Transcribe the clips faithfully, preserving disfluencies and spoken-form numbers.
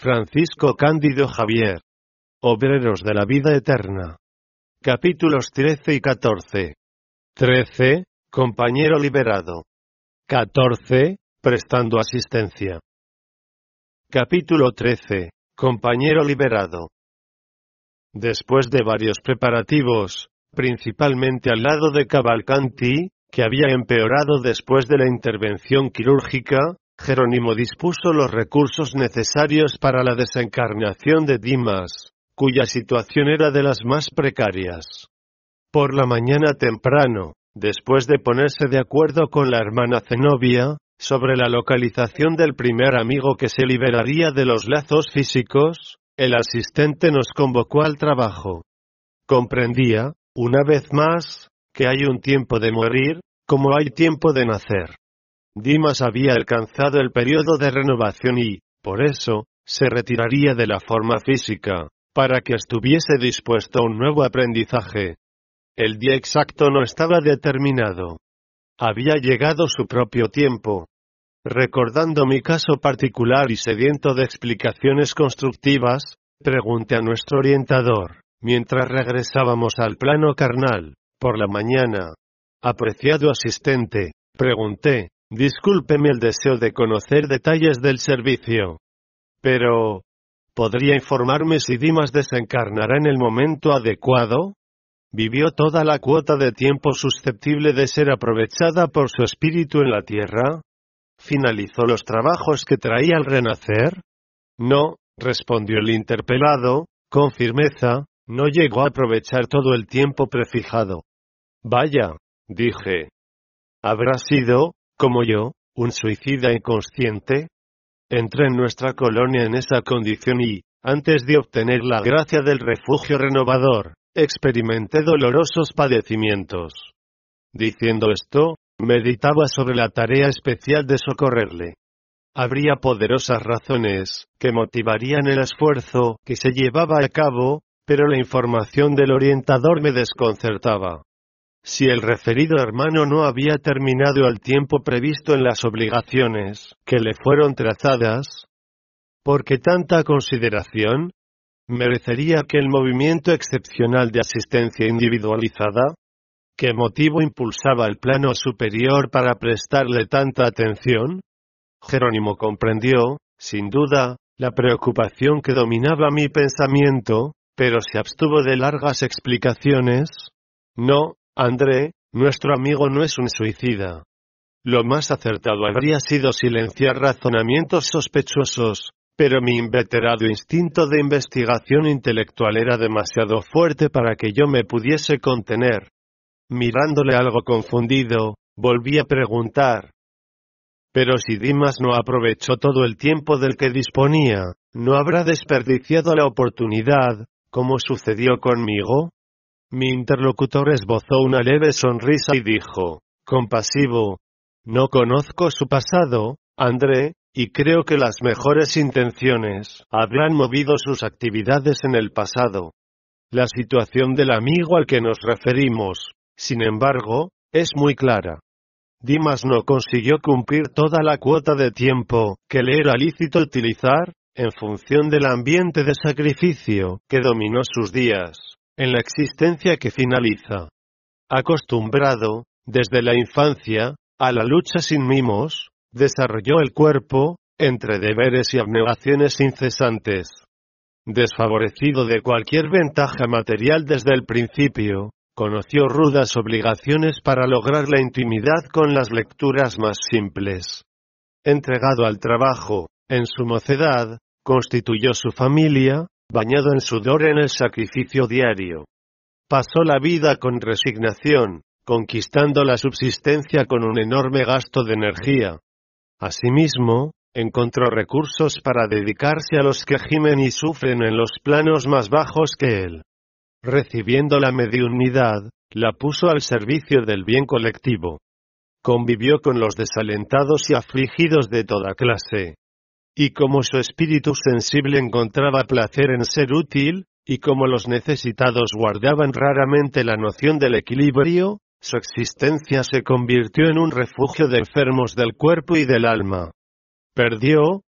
Francisco Cándido Javier. Obreros de la vida eterna. Capítulos trece y catorce. trece. Compañero liberado. catorce. Prestando asistencia. Capítulo trece. Compañero liberado. Después de varios preparativos, principalmente al lado de Cavalcanti, que había empeorado después de la intervención quirúrgica, Jerónimo dispuso los recursos necesarios para la desencarnación de Dimas, cuya situación era de las más precarias. Por la mañana temprano, después de ponerse de acuerdo con la hermana Zenobia, sobre la localización del primer amigo que se liberaría de los lazos físicos, el asistente nos convocó al trabajo. Comprendía, una vez más, que hay un tiempo de morir, como hay tiempo de nacer. Dimas había alcanzado el periodo de renovación y, por eso, se retiraría de la forma física, para que estuviese dispuesto a un nuevo aprendizaje. El día exacto no estaba determinado. Había llegado su propio tiempo. Recordando mi caso particular y sediento de explicaciones constructivas, pregunté a nuestro orientador, mientras regresábamos al plano carnal, por la mañana. Apreciado asistente, pregunté, discúlpeme el deseo de conocer detalles del servicio. Pero, ¿podría informarme si Dimas desencarnará en el momento adecuado? ¿Vivió toda la cuota de tiempo susceptible de ser aprovechada por su espíritu en la tierra? ¿Finalizó los trabajos que traía al renacer? No, respondió el interpelado, con firmeza, no llegó a aprovechar todo el tiempo prefijado. Vaya, dije. ¿Habrá sido, como yo, un suicida inconsciente? Entré en nuestra colonia en esa condición y, antes de obtener la gracia del refugio renovador, experimenté dolorosos padecimientos. Diciendo esto, meditaba sobre la tarea especial de socorrerle. Habría poderosas razones que motivarían el esfuerzo que se llevaba a cabo, pero la información del orientador me desconcertaba. Si el referido hermano no había terminado el tiempo previsto en las obligaciones que le fueron trazadas, ¿por qué tanta consideración? ¿Merecería aquel movimiento excepcional de asistencia individualizada? ¿Qué motivo impulsaba el plano superior para prestarle tanta atención? Jerónimo comprendió, sin duda, la preocupación que dominaba mi pensamiento, pero se abstuvo de largas explicaciones. No, André, nuestro amigo no es un suicida. Lo más acertado habría sido silenciar razonamientos sospechosos, pero mi inveterado instinto de investigación intelectual era demasiado fuerte para que yo me pudiese contener. Mirándole algo confundido, volví a preguntar. Pero si Dimas no aprovechó todo el tiempo del que disponía, ¿no habrá desperdiciado la oportunidad, como sucedió conmigo? Mi interlocutor esbozó una leve sonrisa y dijo, compasivo, no conozco su pasado, André, y creo que las mejores intenciones habrán movido sus actividades en el pasado. La situación del amigo al que nos referimos, sin embargo, es muy clara. Dimas no consiguió cumplir toda la cuota de tiempo que le era lícito utilizar, en función del ambiente de sacrificio que dominó sus días, en la existencia que finaliza. Acostumbrado, desde la infancia, a la lucha sin mimos, desarrolló el cuerpo, entre deberes y abnegaciones incesantes. Desfavorecido de cualquier ventaja material desde el principio, conoció rudas obligaciones para lograr la intimidad con las lecturas más simples. Entregado al trabajo, en su mocedad, constituyó su familia, bañado en sudor en el sacrificio diario. Pasó la vida con resignación, conquistando la subsistencia con un enorme gasto de energía. Asimismo, encontró recursos para dedicarse a los que gimen y sufren en los planos más bajos que él. Recibiendo la mediunidad, la puso al servicio del bien colectivo. Convivió con los desalentados y afligidos de toda clase. Y como su espíritu sensible encontraba placer en ser útil, y como los necesitados guardaban raramente la noción del equilibrio, su existencia se convirtió en un refugio de enfermos del cuerpo y del alma. Perdió,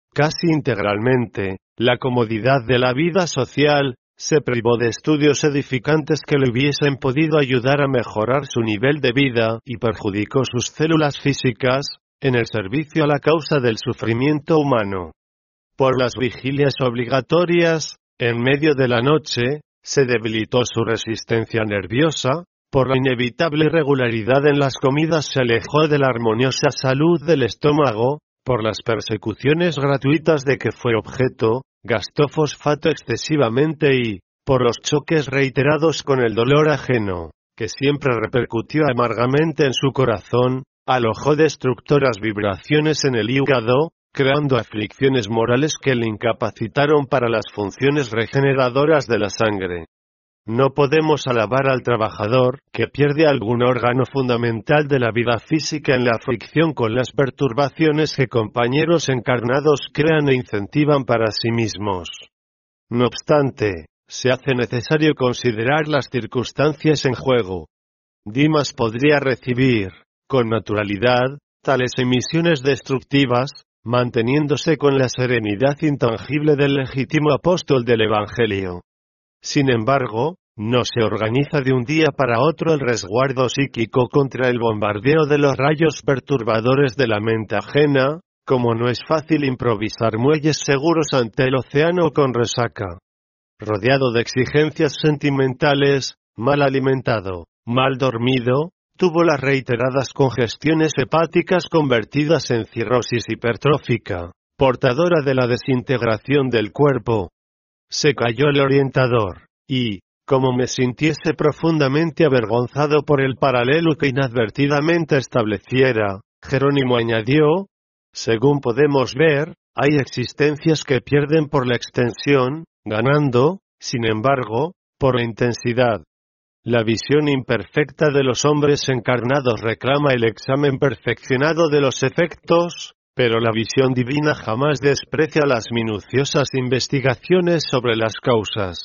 casi integralmente, la comodidad de la vida social, se privó de estudios edificantes que le hubiesen podido ayudar a mejorar su nivel de vida y perjudicó sus células físicas, en el servicio a la causa del sufrimiento humano. Por las vigilias obligatorias, en medio de la noche, se debilitó su resistencia nerviosa, por la inevitable irregularidad en las comidas se alejó de la armoniosa salud del estómago, por las persecuciones gratuitas de que fue objeto, gastó fosfato excesivamente y, por los choques reiterados con el dolor ajeno, que siempre repercutió amargamente en su corazón, alojó destructoras vibraciones en el hígado, creando aflicciones morales que le incapacitaron para las funciones regeneradoras de la sangre. No podemos alabar al trabajador, que pierde algún órgano fundamental de la vida física en la aflicción con las perturbaciones que compañeros encarnados crean e incentivan para sí mismos. No obstante, se hace necesario considerar las circunstancias en juego. Dimas podría recibir, con naturalidad, tales emisiones destructivas, manteniéndose con la serenidad intangible del legítimo apóstol del Evangelio. Sin embargo, no se organiza de un día para otro el resguardo psíquico contra el bombardeo de los rayos perturbadores de la mente ajena, como no es fácil improvisar muelles seguros ante el océano con resaca. Rodeado de exigencias sentimentales, mal alimentado, mal dormido, tuvo las reiteradas congestiones hepáticas convertidas en cirrosis hipertrófica, portadora de la desintegración del cuerpo. Se cayó el orientador, y, como me sintiese profundamente avergonzado por el paralelo que inadvertidamente estableciera, Jerónimo añadió, según podemos ver, hay existencias que pierden por la extensión, ganando, sin embargo, por la intensidad. La visión imperfecta de los hombres encarnados reclama el examen perfeccionado de los efectos, pero la visión divina jamás desprecia las minuciosas investigaciones sobre las causas.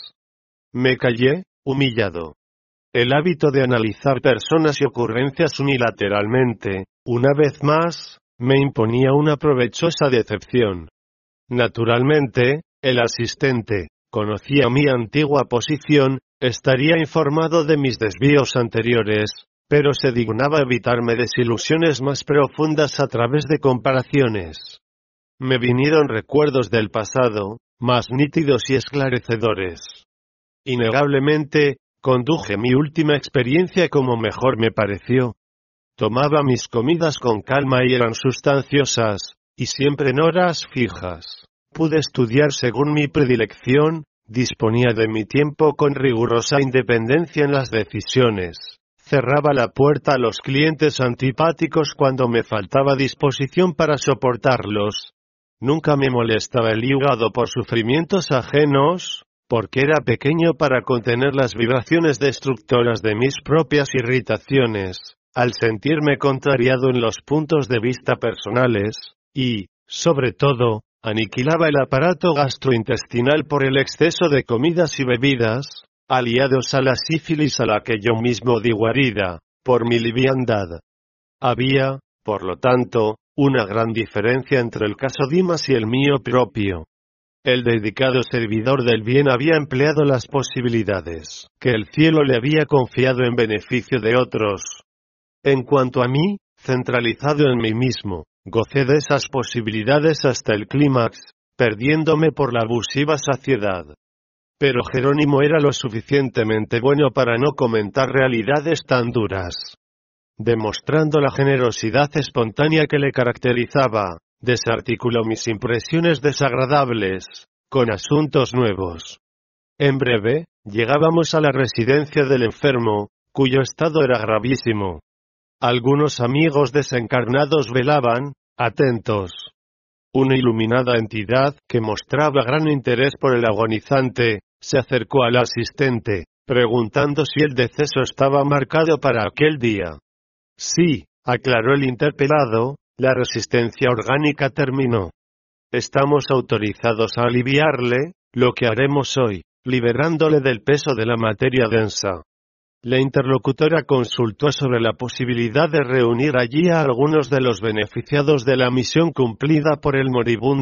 Me callé, humillado. El hábito de analizar personas y ocurrencias unilateralmente, una vez más, me imponía una provechosa decepción. Naturalmente, el asistente, conocía mi antigua posición, estaría informado de mis desvíos anteriores, pero se dignaba evitarme desilusiones más profundas a través de comparaciones. Me vinieron recuerdos del pasado, más nítidos y esclarecedores. Innegablemente, conduje mi última experiencia como mejor me pareció. Tomaba mis comidas con calma y eran sustanciosas, y siempre en horas fijas. Pude estudiar según mi predilección, disponía de mi tiempo con rigurosa independencia en las decisiones. Cerraba la puerta a los clientes antipáticos cuando me faltaba disposición para soportarlos. Nunca me molestaba el hígado por sufrimientos ajenos, porque era pequeño para contener las vibraciones destructoras de mis propias irritaciones, al sentirme contrariado en los puntos de vista personales, y, sobre todo, aniquilaba el aparato gastrointestinal por el exceso de comidas y bebidas, aliados a la sífilis a la que yo mismo di guarida, por mi liviandad. Había, por lo tanto, una gran diferencia entre el caso Dimas y el mío propio. El dedicado servidor del bien había empleado las posibilidades que el cielo le había confiado en beneficio de otros. En cuanto a mí, centralizado en mí mismo, gocé de esas posibilidades hasta el clímax, perdiéndome por la abusiva saciedad. Pero Jerónimo era lo suficientemente bueno para no comentar realidades tan duras. Demostrando la generosidad espontánea que le caracterizaba, desarticuló mis impresiones desagradables, con asuntos nuevos. En breve, llegábamos a la residencia del enfermo, cuyo estado era gravísimo. Algunos amigos desencarnados velaban, atentos. Una iluminada entidad, que mostraba gran interés por el agonizante, se acercó al asistente, preguntando si el deceso estaba marcado para aquel día. Sí, aclaró el interpelado, la resistencia orgánica terminó. Estamos autorizados a aliviarle, lo que haremos hoy, liberándole del peso de la materia densa. La interlocutora consultó sobre la posibilidad de reunir allí a algunos de los beneficiados de la misión cumplida por el moribundo,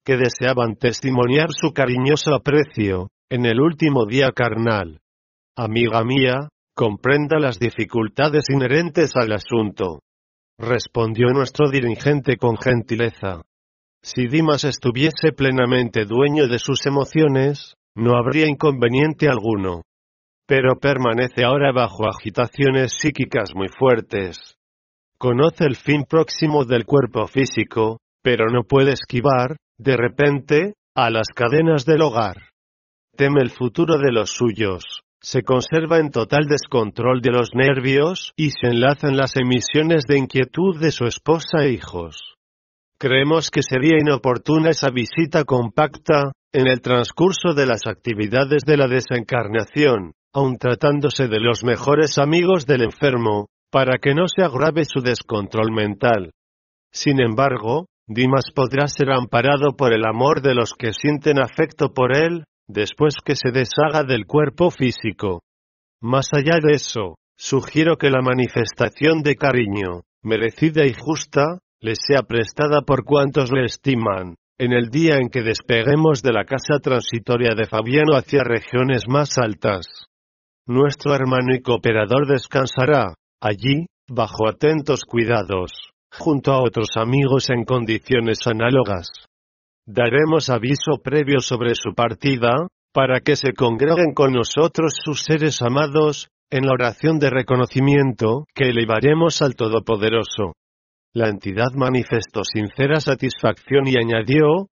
que deseaban testimoniar su cariñoso aprecio, en el último día carnal. Amiga mía, comprenda las dificultades inherentes al asunto, respondió nuestro dirigente con gentileza. Si Dimas estuviese plenamente dueño de sus emociones, no habría inconveniente alguno. Pero permanece ahora bajo agitaciones psíquicas muy fuertes. Conoce el fin próximo del cuerpo físico, pero no puede esquivar, de repente, a las cadenas del hogar. Teme el futuro de los suyos, se conserva en total descontrol de los nervios y se enlazan las emisiones de inquietud de su esposa e hijos. Creemos que sería inoportuna esa visita compacta, en el transcurso de las actividades de la desencarnación, aun tratándose de los mejores amigos del enfermo, para que no se agrave su descontrol mental. Sin embargo, Dimas podrá ser amparado por el amor de los que sienten afecto por él, después que se deshaga del cuerpo físico. Más allá de eso, sugiero que la manifestación de cariño, merecida y justa, le sea prestada por cuantos le estiman, en el día en que despeguemos de la casa transitoria de Fabiano hacia regiones más altas. Nuestro hermano y cooperador descansará, allí, bajo atentos cuidados, junto a otros amigos en condiciones análogas. Daremos aviso previo sobre su partida, para que se congreguen con nosotros sus seres amados, en la oración de reconocimiento que elevaremos al Todopoderoso. La entidad manifestó sincera satisfacción y añadió: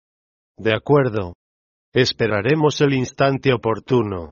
de acuerdo. Esperaremos el instante oportuno.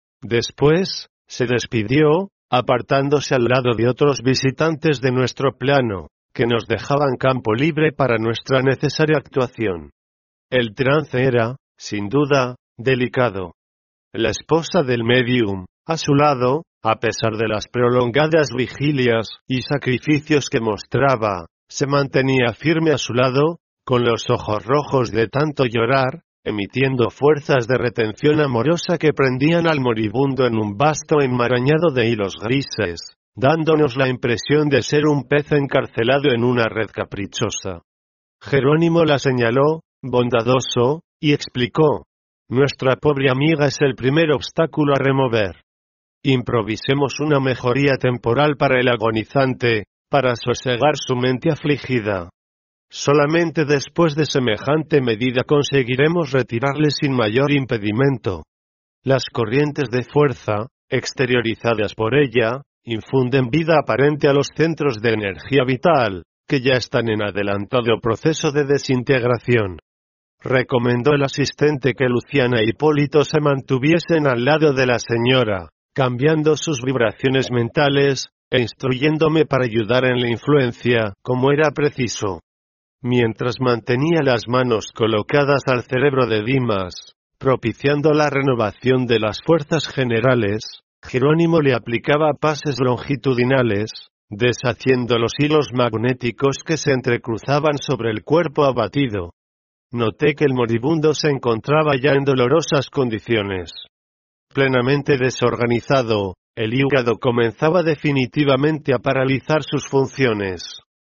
Después, se despidió, apartándose al lado de otros visitantes de nuestro plano, que nos dejaban campo libre para nuestra necesaria actuación. El trance era, sin duda, delicado. La esposa del médium, a su lado, a pesar de las prolongadas vigilias y sacrificios que mostraba, se mantenía firme a su lado, con los ojos rojos de tanto llorar, emitiendo fuerzas de retención amorosa que prendían al moribundo en un vasto enmarañado de hilos grises, dándonos la impresión de ser un pez encarcelado en una red caprichosa. Jerónimo la señaló, bondadoso, y explicó: nuestra pobre amiga es el primer obstáculo a remover. Improvisemos una mejoría temporal para el agonizante, para sosegar su mente afligida. Solamente después de semejante medida conseguiremos retirarle sin mayor impedimento. Las corrientes de fuerza, exteriorizadas por ella, infunden vida aparente a los centros de energía vital, que ya están en adelantado proceso de desintegración. Recomendó el asistente que Luciana e Hipólito se mantuviesen al lado de la señora, cambiando sus vibraciones mentales, e instruyéndome para ayudar en la influencia, como era preciso. Mientras mantenía las manos colocadas al cerebro de Dimas, propiciando la renovación de las fuerzas generales, Jerónimo le aplicaba pases longitudinales, deshaciendo los hilos magnéticos que se entrecruzaban sobre el cuerpo abatido. Noté que el moribundo se encontraba ya en dolorosas condiciones. Plenamente desorganizado, el hígado comenzaba definitivamente a paralizar sus funciones.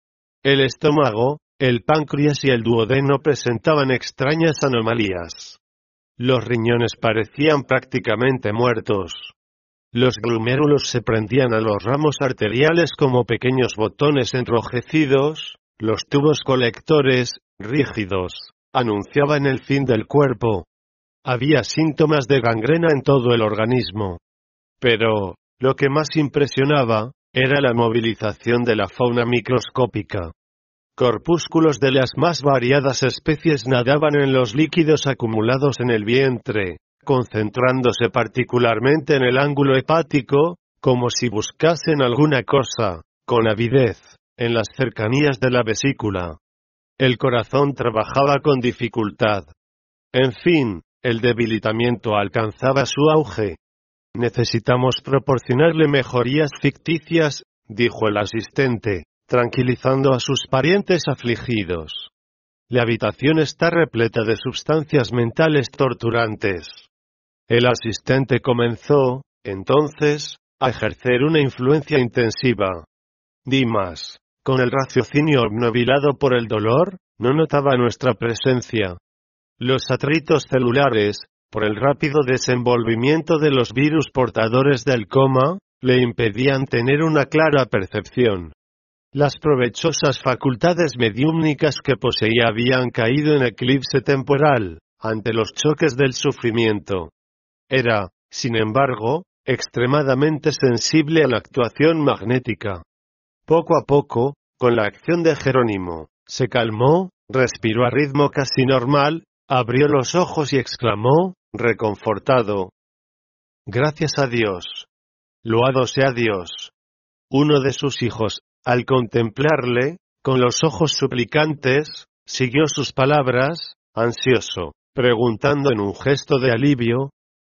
El estómago, el páncreas y el duodeno presentaban extrañas anomalías. Los riñones parecían prácticamente muertos. Los glomérulos se prendían a los ramos arteriales como pequeños botones enrojecidos, los tubos colectores, rígidos, anunciaban el fin del cuerpo. Había síntomas de gangrena en todo el organismo. Pero, lo que más impresionaba, era la movilización de la fauna microscópica. Corpúsculos de las más variadas especies nadaban en los líquidos acumulados en el vientre, concentrándose particularmente en el ángulo hepático, como si buscasen alguna cosa, con avidez, en las cercanías de la vesícula. El corazón trabajaba con dificultad. En fin, el debilitamiento alcanzaba su auge. Necesitamos proporcionarle mejorías ficticias, dijo el asistente, tranquilizando a sus parientes afligidos. La habitación está repleta de sustancias mentales torturantes. El asistente comenzó, entonces, a ejercer una influencia intensiva. Dimas, con el raciocinio obnubilado por el dolor, no notaba nuestra presencia. Los atritos celulares, por el rápido desenvolvimiento de los virus portadores del coma, le impedían tener una clara percepción. Las provechosas facultades mediúmnicas que poseía habían caído en eclipse temporal, ante los choques del sufrimiento. Era, sin embargo, extremadamente sensible a la actuación magnética. Poco a poco, con la acción de Jerónimo, se calmó, respiró a ritmo casi normal, abrió los ojos y exclamó, reconfortado: «Gracias a Dios. Loado sea Dios». Uno de sus hijos, al contemplarle, con los ojos suplicantes, siguió sus palabras, ansioso, preguntando en un gesto de alivio: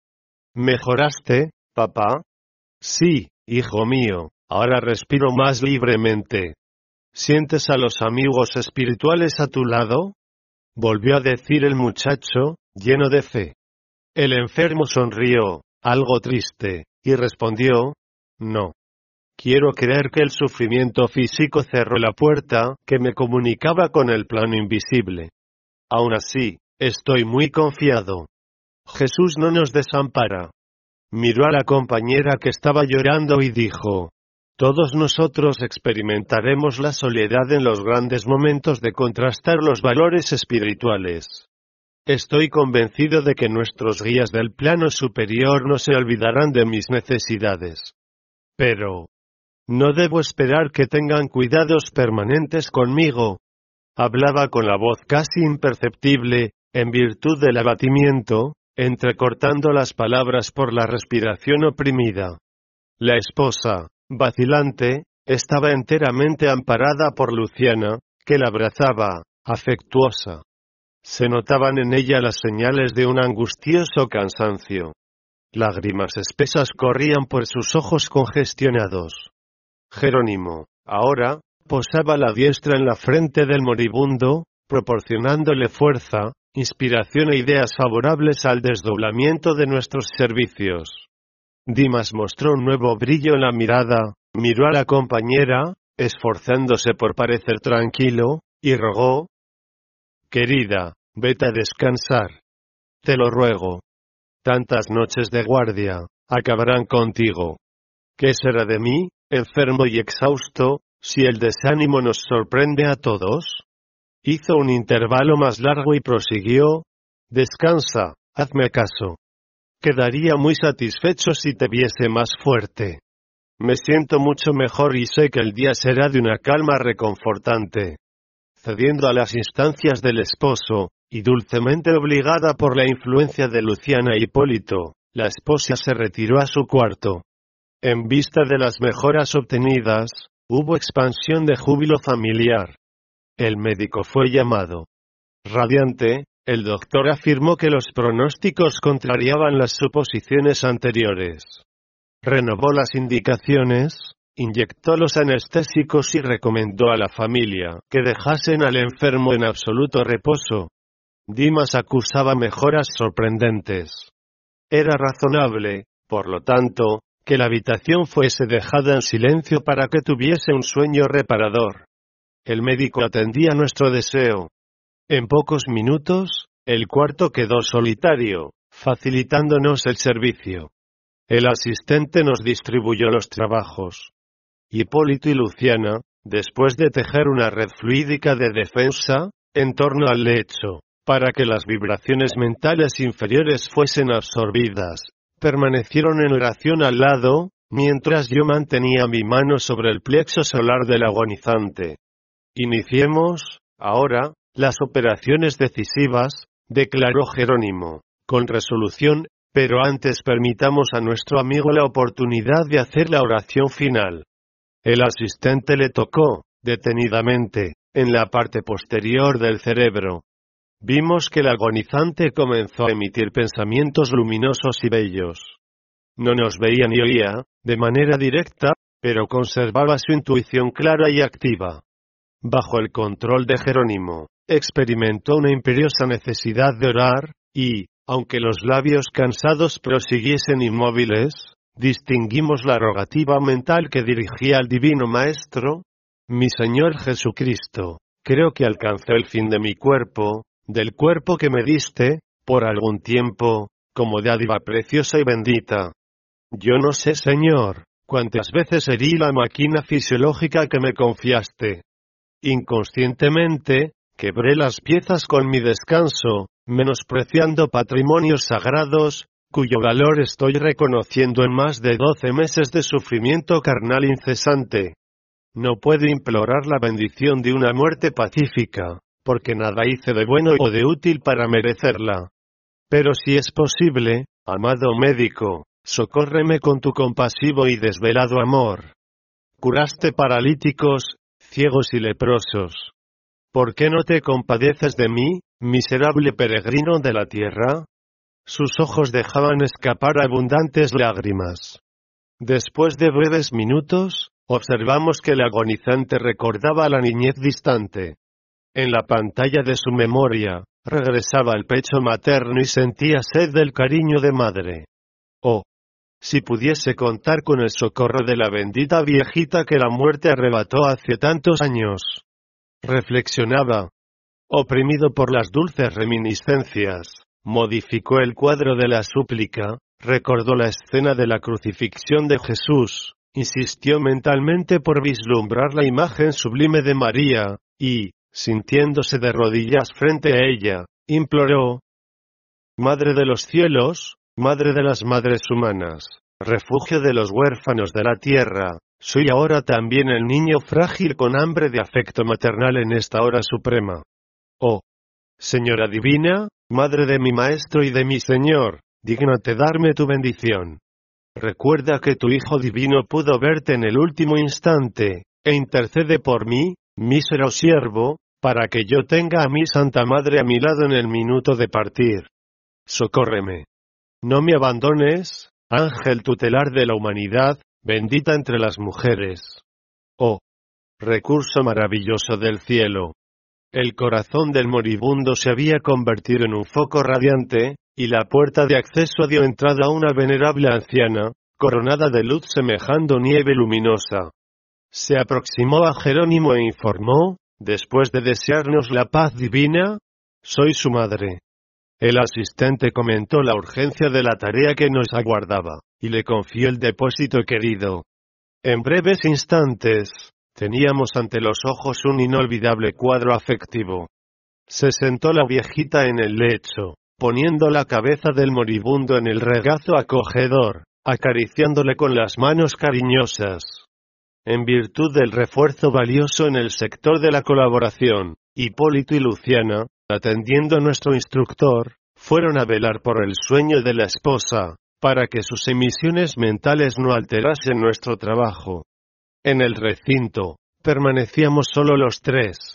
«¿Mejoraste, papá?» «Sí, hijo mío, ahora respiro más libremente». «¿Sientes a los amigos espirituales a tu lado?», volvió a decir el muchacho, lleno de fe. El enfermo sonrió, algo triste, y respondió: «No. Quiero creer que el sufrimiento físico cerró la puerta que me comunicaba con el plano invisible. Aún así, estoy muy confiado. Jesús no nos desampara». Miró a la compañera que estaba llorando y dijo: «Todos nosotros experimentaremos la soledad en los grandes momentos de contrastar los valores espirituales. Estoy convencido de que nuestros guías del plano superior no se olvidarán de mis necesidades. Pero no debo esperar que tengan cuidados permanentes conmigo». Hablaba con la voz casi imperceptible, en virtud del abatimiento, entrecortando las palabras por la respiración oprimida. La esposa, vacilante, estaba enteramente amparada por Luciana, que la abrazaba, afectuosa. Se notaban en ella las señales de un angustioso cansancio. Lágrimas espesas corrían por sus ojos congestionados. Jerónimo, ahora, posaba la diestra en la frente del moribundo, proporcionándole fuerza, inspiración e ideas favorables al desdoblamiento de nuestros servicios. Dimas mostró un nuevo brillo en la mirada, miró a la compañera, esforzándose por parecer tranquilo, y rogó: «Querida, vete a descansar. Te lo ruego. Tantas noches de guardia acabarán contigo. ¿Qué será de mí, enfermo y exhausto, si el desánimo nos sorprende a todos?» Hizo un intervalo más largo y prosiguió: «Descansa, hazme caso. Quedaría muy satisfecho si te viese más fuerte. Me siento mucho mejor y sé que el día será de una calma reconfortante». Cediendo a las instancias del esposo, y dulcemente obligada por la influencia de Luciana e Hipólito, la esposa se retiró a su cuarto. En vista de las mejoras obtenidas, hubo expansión de júbilo familiar. El médico fue llamado. Radiante, el doctor afirmó que los pronósticos contrariaban las suposiciones anteriores. Renovó las indicaciones, inyectó los anestésicos y recomendó a la familia que dejasen al enfermo en absoluto reposo. Dimas acusaba mejoras sorprendentes. Era razonable, por lo tanto, que la habitación fuese dejada en silencio para que tuviese un sueño reparador. El médico atendía nuestro deseo. En pocos minutos, el cuarto quedó solitario, facilitándonos el servicio. El asistente nos distribuyó los trabajos. Hipólito y Luciana, después de tejer una red fluídica de defensa, en torno al lecho, para que las vibraciones mentales inferiores fuesen absorbidas, permanecieron en oración al lado, mientras yo mantenía mi mano sobre el plexo solar del agonizante. «Iniciemos, ahora, las operaciones decisivas», declaró Jerónimo, con resolución, «pero antes permitamos a nuestro amigo la oportunidad de hacer la oración final». El asistente le tocó, detenidamente, en la parte posterior del cerebro. Vimos que el agonizante comenzó a emitir pensamientos luminosos y bellos. No nos veía ni oía, de manera directa, pero conservaba su intuición clara y activa. Bajo el control de Jerónimo, experimentó una imperiosa necesidad de orar, y, aunque los labios cansados prosiguiesen inmóviles, distinguimos la rogativa mental que dirigía al Divino Maestro: «Mi Señor Jesucristo, creo que alcancé el fin de mi cuerpo, del cuerpo que me diste, por algún tiempo, como dádiva preciosa y bendita. Yo no sé, Señor, cuántas veces herí la máquina fisiológica que me confiaste. Inconscientemente, quebré las piezas con mi descanso, menospreciando patrimonios sagrados, cuyo valor estoy reconociendo en más de doce meses de sufrimiento carnal incesante. No puedo implorar la bendición de una muerte pacífica, porque nada hice de bueno o de útil para merecerla. Pero si es posible, amado médico, socórreme con tu compasivo y desvelado amor. Curaste paralíticos, ciegos y leprosos. ¿Por qué no te compadeces de mí, miserable peregrino de la tierra? Sus ojos dejaban escapar abundantes lágrimas. Después de breves minutos, observamos que el agonizante recordaba la niñez distante. En la pantalla de su memoria, regresaba al pecho materno y sentía sed del cariño de madre. Oh, si pudiese contar con el socorro de la bendita viejita que la muerte arrebató hace tantos años. Reflexionaba. Oprimido por las dulces reminiscencias, modificó el cuadro de la súplica, recordó la escena de la crucifixión de Jesús, insistió mentalmente por vislumbrar la imagen sublime de María, y, sintiéndose de rodillas frente a ella, imploró: Madre de los cielos, Madre de las madres humanas, refugio de los huérfanos de la tierra, soy ahora también el niño frágil con hambre de afecto maternal en esta hora suprema. Oh, Señora divina, Madre de mi Maestro y de mi Señor, dígnate darme tu bendición. Recuerda que tu Hijo Divino pudo verte en el último instante, e intercede por mí, mísero siervo, para que yo tenga a mi Santa Madre a mi lado en el minuto de partir. Socórreme. No me abandones, ángel tutelar de la humanidad, bendita entre las mujeres. Oh, recurso maravilloso del cielo. El corazón del moribundo se había convertido en un foco radiante, y la puerta de acceso dio entrada a una venerable anciana, coronada de luz semejando nieve luminosa. Se aproximó a Jerónimo e informó, después de desearnos la paz divina: soy su madre. El asistente comentó la urgencia de la tarea que nos aguardaba, y le confió el depósito querido. En breves instantes, teníamos ante los ojos un inolvidable cuadro afectivo. Se sentó la viejita en el lecho, poniendo la cabeza del moribundo en el regazo acogedor, acariciándole con las manos cariñosas. En virtud del refuerzo valioso en el sector de la colaboración, Hipólito y Luciana, atendiendo a nuestro instructor, fueron a velar por el sueño de la esposa, para que sus emisiones mentales no alterasen nuestro trabajo. En el recinto, permanecíamos solo los tres.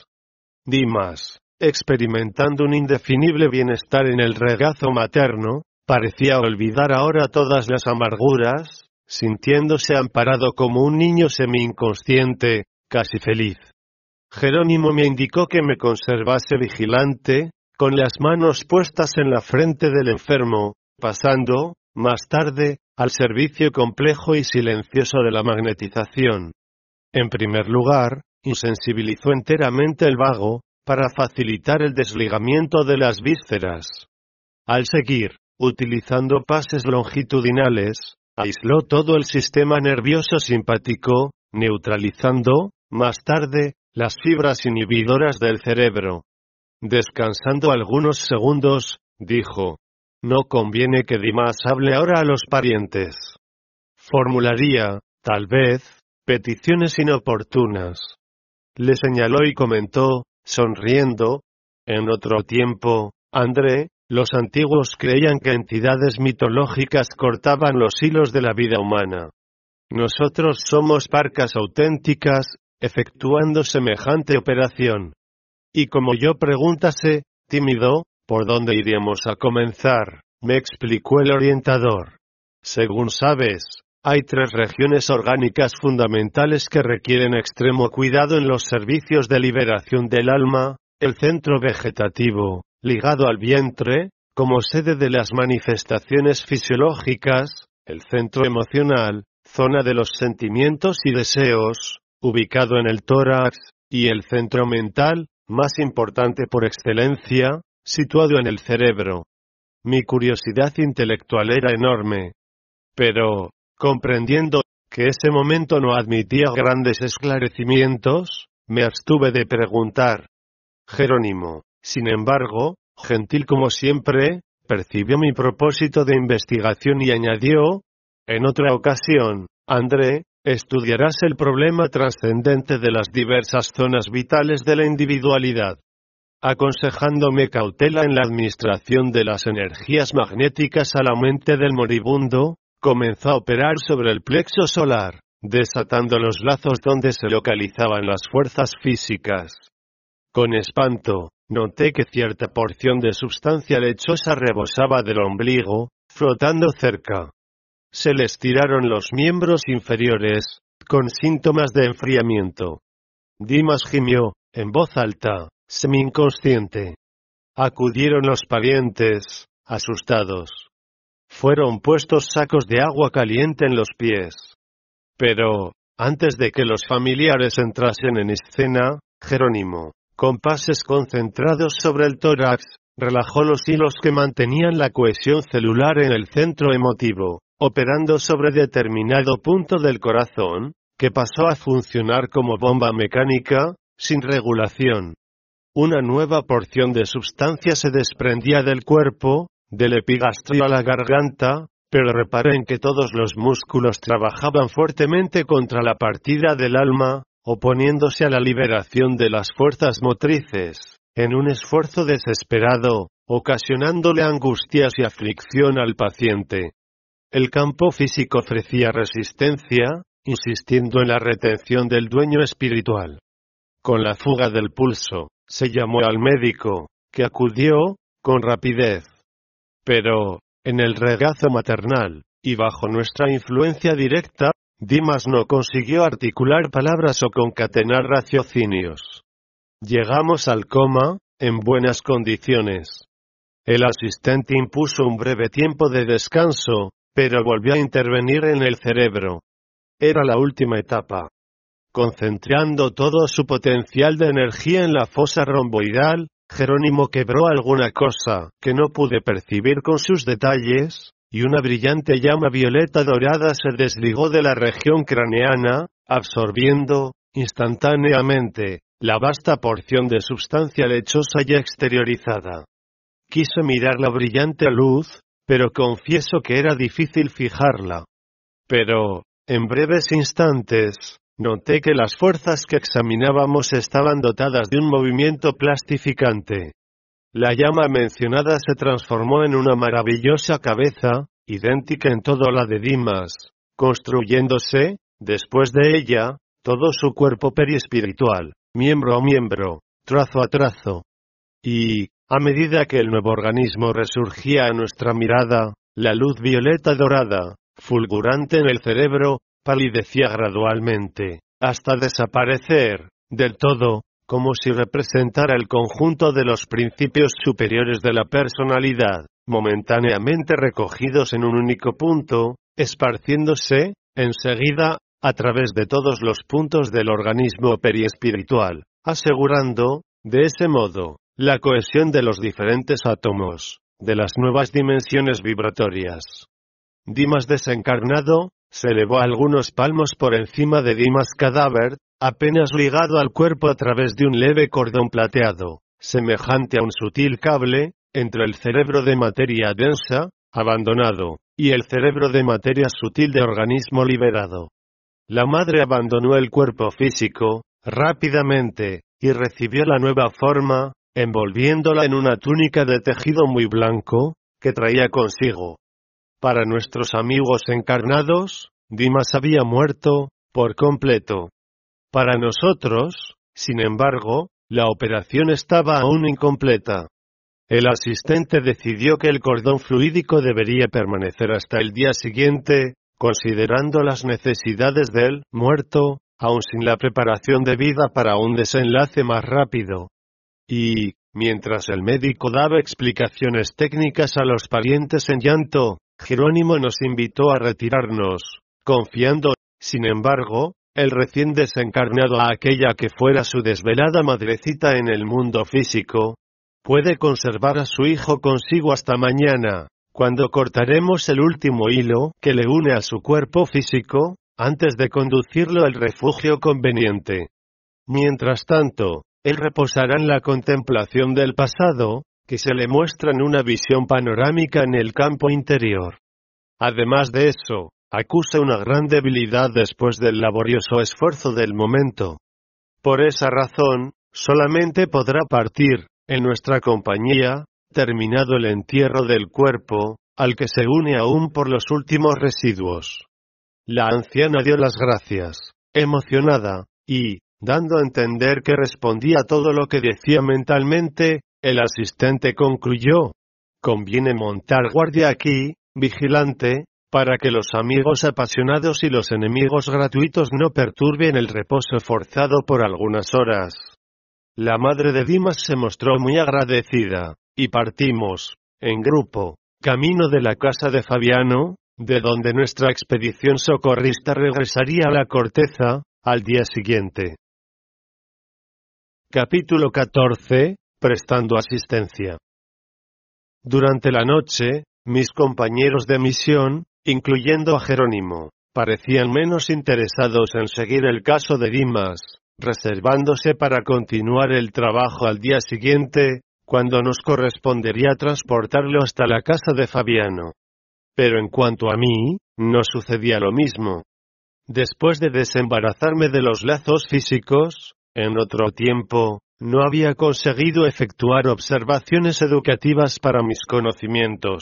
Dimas, experimentando un indefinible bienestar en el regazo materno, parecía olvidar ahora todas las amarguras, sintiéndose amparado como un niño semi-inconsciente, casi feliz. Jerónimo me indicó que me conservase vigilante, con las manos puestas en la frente del enfermo, pasando, más tarde, al servicio complejo y silencioso de la magnetización. En primer lugar, insensibilizó enteramente el vago, para facilitar el desligamiento de las vísceras. Al seguir, utilizando pases longitudinales, aisló todo el sistema nervioso simpático, neutralizando, más tarde, las fibras inhibidoras del cerebro. Descansando algunos segundos, dijo: no conviene que Dimas hable ahora a los parientes. Formularía, tal vez, peticiones inoportunas. Le señaló y comentó, sonriendo: en otro tiempo, André, los antiguos creían que entidades mitológicas cortaban los hilos de la vida humana. Nosotros somos parcas auténticas, efectuando semejante operación. Y como yo preguntase, tímido, ¿por dónde iríamos a comenzar?, me explicó el orientador. Según sabes, hay tres regiones orgánicas fundamentales que requieren extremo cuidado en los servicios de liberación del alma: el centro vegetativo, ligado al vientre, como sede de las manifestaciones fisiológicas; el centro emocional, zona de los sentimientos y deseos, ubicado en el tórax; y el centro mental, más importante por excelencia, situado en el cerebro. Mi curiosidad intelectual era enorme. Pero, comprendiendo que ese momento no admitía grandes esclarecimientos, me abstuve de preguntar. Jerónimo, sin embargo, gentil como siempre, percibió mi propósito de investigación y añadió: en otra ocasión, André, estudiarás el problema trascendente de las diversas zonas vitales de la individualidad. Aconsejándome cautela en la administración de las energías magnéticas a la mente del moribundo, comenzó a operar sobre el plexo solar, desatando los lazos donde se localizaban las fuerzas físicas. Con espanto, noté que cierta porción de sustancia lechosa rebosaba del ombligo, flotando cerca. Se le estiraron los miembros inferiores, con síntomas de enfriamiento. Dimas gimió, en voz alta, semi-inconsciente. Acudieron los parientes, asustados. Fueron puestos sacos de agua caliente en los pies. Pero, antes de que los familiares entrasen en escena, Jerónimo, con pases concentrados sobre el tórax, relajó los hilos que mantenían la cohesión celular en el centro emotivo, operando sobre determinado punto del corazón, que pasó a funcionar como bomba mecánica, sin regulación. Una nueva porción de sustancia se desprendía del cuerpo, del epigastrio a la garganta, pero reparé en que todos los músculos trabajaban fuertemente contra la partida del alma, oponiéndose a la liberación de las fuerzas motrices, en un esfuerzo desesperado, ocasionándole angustias y aflicción al paciente. El campo físico ofrecía resistencia, insistiendo en la retención del dueño espiritual. Con la fuga del pulso, se llamó al médico, que acudió, con rapidez. Pero, en el regazo maternal, y bajo nuestra influencia directa, Dimas no consiguió articular palabras o concatenar raciocinios. Llegamos al coma, en buenas condiciones. El asistente impuso un breve tiempo de descanso, pero volvió a intervenir en el cerebro. Era la última etapa. Concentrando todo su potencial de energía en la fosa romboidal, Jerónimo quebró alguna cosa que no pude percibir con sus detalles, y una brillante llama violeta dorada se desligó de la región craneana, absorbiendo, instantáneamente, la vasta porción de sustancia lechosa ya exteriorizada. Quise mirar la brillante luz, pero confieso que era difícil fijarla. Pero, en breves instantes, noté que las fuerzas que examinábamos estaban dotadas de un movimiento plastificante. La llama mencionada se transformó en una maravillosa cabeza, idéntica en todo a la de Dimas, construyéndose, después de ella, todo su cuerpo periespiritual, miembro a miembro, trazo a trazo. Y, a medida que el nuevo organismo resurgía a nuestra mirada, la luz violeta dorada, fulgurante en el cerebro, palidecía gradualmente, hasta desaparecer, del todo, como si representara el conjunto de los principios superiores de la personalidad, momentáneamente recogidos en un único punto, esparciéndose, enseguida, a través de todos los puntos del organismo periespiritual, asegurando, de ese modo, la cohesión de los diferentes átomos, de las nuevas dimensiones vibratorias. Dimas desencarnado, se elevó algunos palmos por encima de Dimas cadáver, apenas ligado al cuerpo a través de un leve cordón plateado, semejante a un sutil cable, entre el cerebro de materia densa, abandonado, y el cerebro de materia sutil de organismo liberado. La madre abandonó el cuerpo físico, rápidamente, y recibió la nueva forma, envolviéndola en una túnica de tejido muy blanco, que traía consigo. Para nuestros amigos encarnados, Dimas había muerto, por completo. Para nosotros, sin embargo, la operación estaba aún incompleta. El asistente decidió que el cordón fluídico debería permanecer hasta el día siguiente, considerando las necesidades del muerto, aun sin la preparación debida para un desenlace más rápido. Y, mientras el médico daba explicaciones técnicas a los parientes en llanto, Jerónimo nos invitó a retirarnos, confiando, sin embargo, el recién desencarnado a aquella que fuera su desvelada madrecita en el mundo físico. puede conservar a su hijo consigo hasta mañana, cuando cortaremos el último hilo que le une a su cuerpo físico, antes de conducirlo al refugio conveniente. Mientras tanto, él reposará en la contemplación del pasado, que se le muestra en una visión panorámica en el campo interior. Además de eso, acusa una gran debilidad después del laborioso esfuerzo del momento. Por esa razón, solamente podrá partir, en nuestra compañía, terminado el entierro del cuerpo, al que se une aún por los últimos residuos. La anciana dio las gracias, emocionada, y, dando a entender que respondía a todo lo que decía mentalmente, el asistente concluyó: conviene montar guardia aquí, vigilante, para que los amigos apasionados y los enemigos gratuitos no perturben el reposo forzado por algunas horas. La madre de Dimas se mostró muy agradecida, y partimos, en grupo, camino de la casa de Fabiano, de donde nuestra expedición socorrista regresaría a la corteza, al día siguiente. Capítulo catorce. Prestando asistencia. Durante la noche, mis compañeros de misión, incluyendo a Jerónimo, parecían menos interesados en seguir el caso de Dimas, reservándose para continuar el trabajo al día siguiente, cuando nos correspondería transportarlo hasta la casa de Fabiano. Pero en cuanto a mí, no sucedía lo mismo. Después de desembarazarme de los lazos físicos, en otro tiempo, no había conseguido efectuar observaciones educativas para mis conocimientos.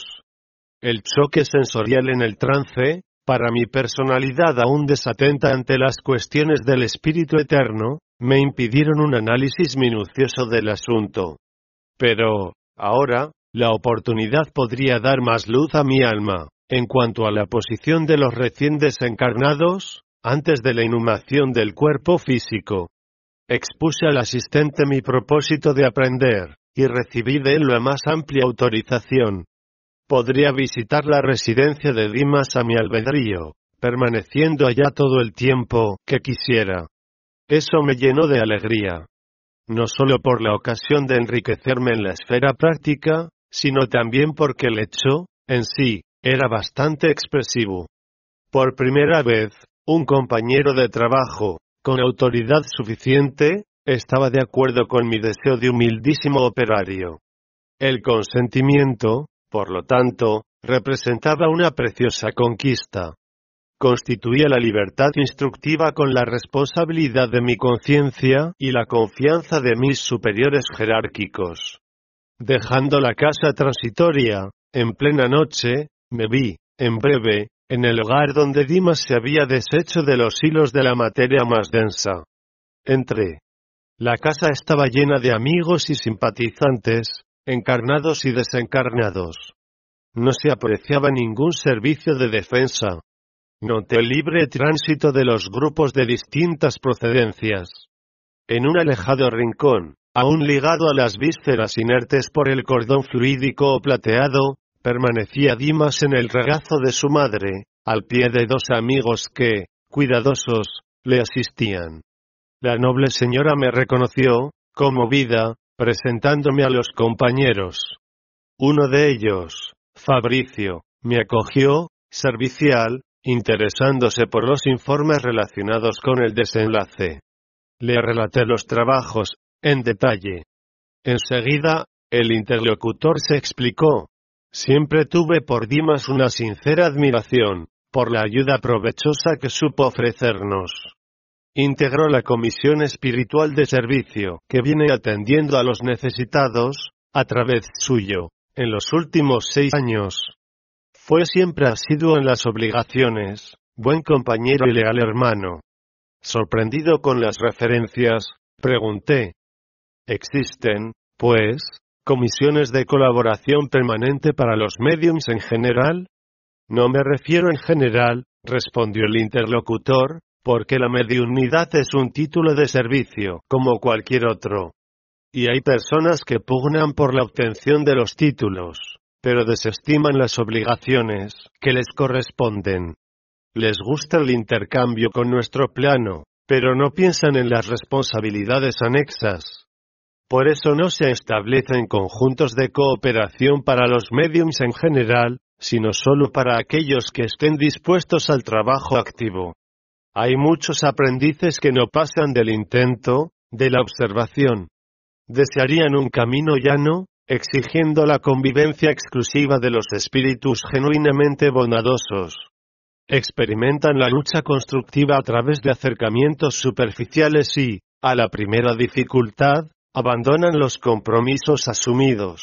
El choque sensorial en el trance, para mi personalidad aún desatenta ante las cuestiones del espíritu eterno, me impidieron un análisis minucioso del asunto. Pero, ahora, la oportunidad podría dar más luz a mi alma, en cuanto a la posición de los recién desencarnados, antes de la inhumación del cuerpo físico. Expuse al asistente mi propósito de aprender, y recibí de él la más amplia autorización. Podría visitar la residencia de Dimas a mi albedrío, permaneciendo allá todo el tiempo que quisiera. Eso me llenó de alegría. No solo por la ocasión de enriquecerme en la esfera práctica, sino también porque el hecho, en sí, era bastante expresivo. Por primera vez, un compañero de trabajo, con autoridad suficiente, estaba de acuerdo con mi deseo de humildísimo operario. El consentimiento, por lo tanto, representaba una preciosa conquista. Constituía la libertad instructiva con la responsabilidad de mi conciencia y la confianza de mis superiores jerárquicos. Dejando la casa transitoria, en plena noche, me vi, en breve, en el lugar donde Dimas se había deshecho de los hilos de la materia más densa. Entré. La casa estaba llena de amigos y simpatizantes, encarnados y desencarnados. No se apreciaba ningún servicio de defensa. Noté el libre tránsito de los grupos de distintas procedencias. En un alejado rincón, aún ligado a las vísceras inertes por el cordón fluídico o plateado, permanecía Dimas en el regazo de su madre, al pie de dos amigos que, cuidadosos, le asistían. La noble señora me reconoció, conmovida, presentándome a los compañeros. Uno de ellos, Fabricio, me acogió, servicial, interesándose por los informes relacionados con el desenlace. Le relaté los trabajos, en detalle. Enseguida, el interlocutor se explicó. Siempre tuve por Dimas una sincera admiración, por la ayuda provechosa que supo ofrecernos. Integró la comisión espiritual de servicio, que viene atendiendo a los necesitados, a través suyo, en los últimos seis años. Fue siempre asiduo en las obligaciones, buen compañero y leal hermano. Sorprendido con las referencias, pregunté. ¿Existen, pues, comisiones de colaboración permanente para los médiums en general? No me refiero en general, respondió el interlocutor, porque la mediunidad es un título de servicio, como cualquier otro. Y hay personas que pugnan por la obtención de los títulos, pero desestiman las obligaciones que les corresponden. Les gusta el intercambio con nuestro plano, pero no piensan en las responsabilidades anexas. Por eso no se establecen conjuntos de cooperación para los médiums en general, sino solo para aquellos que estén dispuestos al trabajo activo. Hay muchos aprendices que no pasan del intento, de la observación. Desearían un camino llano, exigiendo la convivencia exclusiva de los espíritus genuinamente bondadosos. Experimentan la lucha constructiva a través de acercamientos superficiales y, a la primera dificultad, abandonan los compromisos asumidos.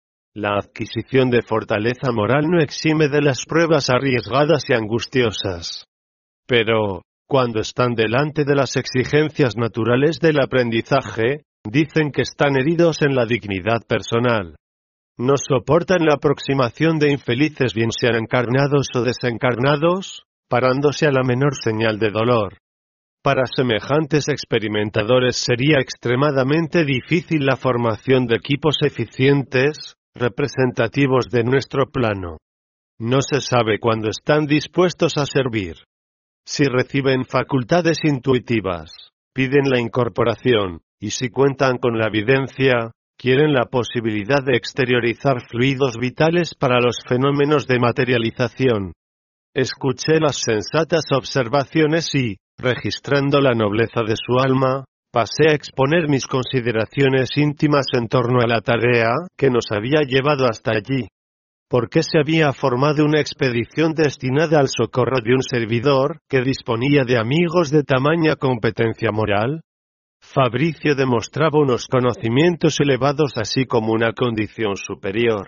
La adquisición de fortaleza moral no exime de las pruebas arriesgadas y angustiosas. Pero, cuando están delante de las exigencias naturales del aprendizaje, dicen que están heridos en la dignidad personal. No soportan la aproximación de infelices, bien sean encarnados o desencarnados, parándose a la menor señal de dolor. Para semejantes experimentadores sería extremadamente difícil la formación de equipos eficientes, representativos de nuestro plano. No se sabe cuándo están dispuestos a servir. Si reciben facultades intuitivas, piden la incorporación, y si cuentan con la evidencia, quieren la posibilidad de exteriorizar fluidos vitales para los fenómenos de materialización. Escuché las sensatas observaciones y, registrando la nobleza de su alma, pasé a exponer mis consideraciones íntimas en torno a la tarea que nos había llevado hasta allí. ¿Por qué se había formado una expedición destinada al socorro de un servidor que disponía de amigos de tamaña competencia moral? Fabricio demostraba unos conocimientos elevados así como una condición superior.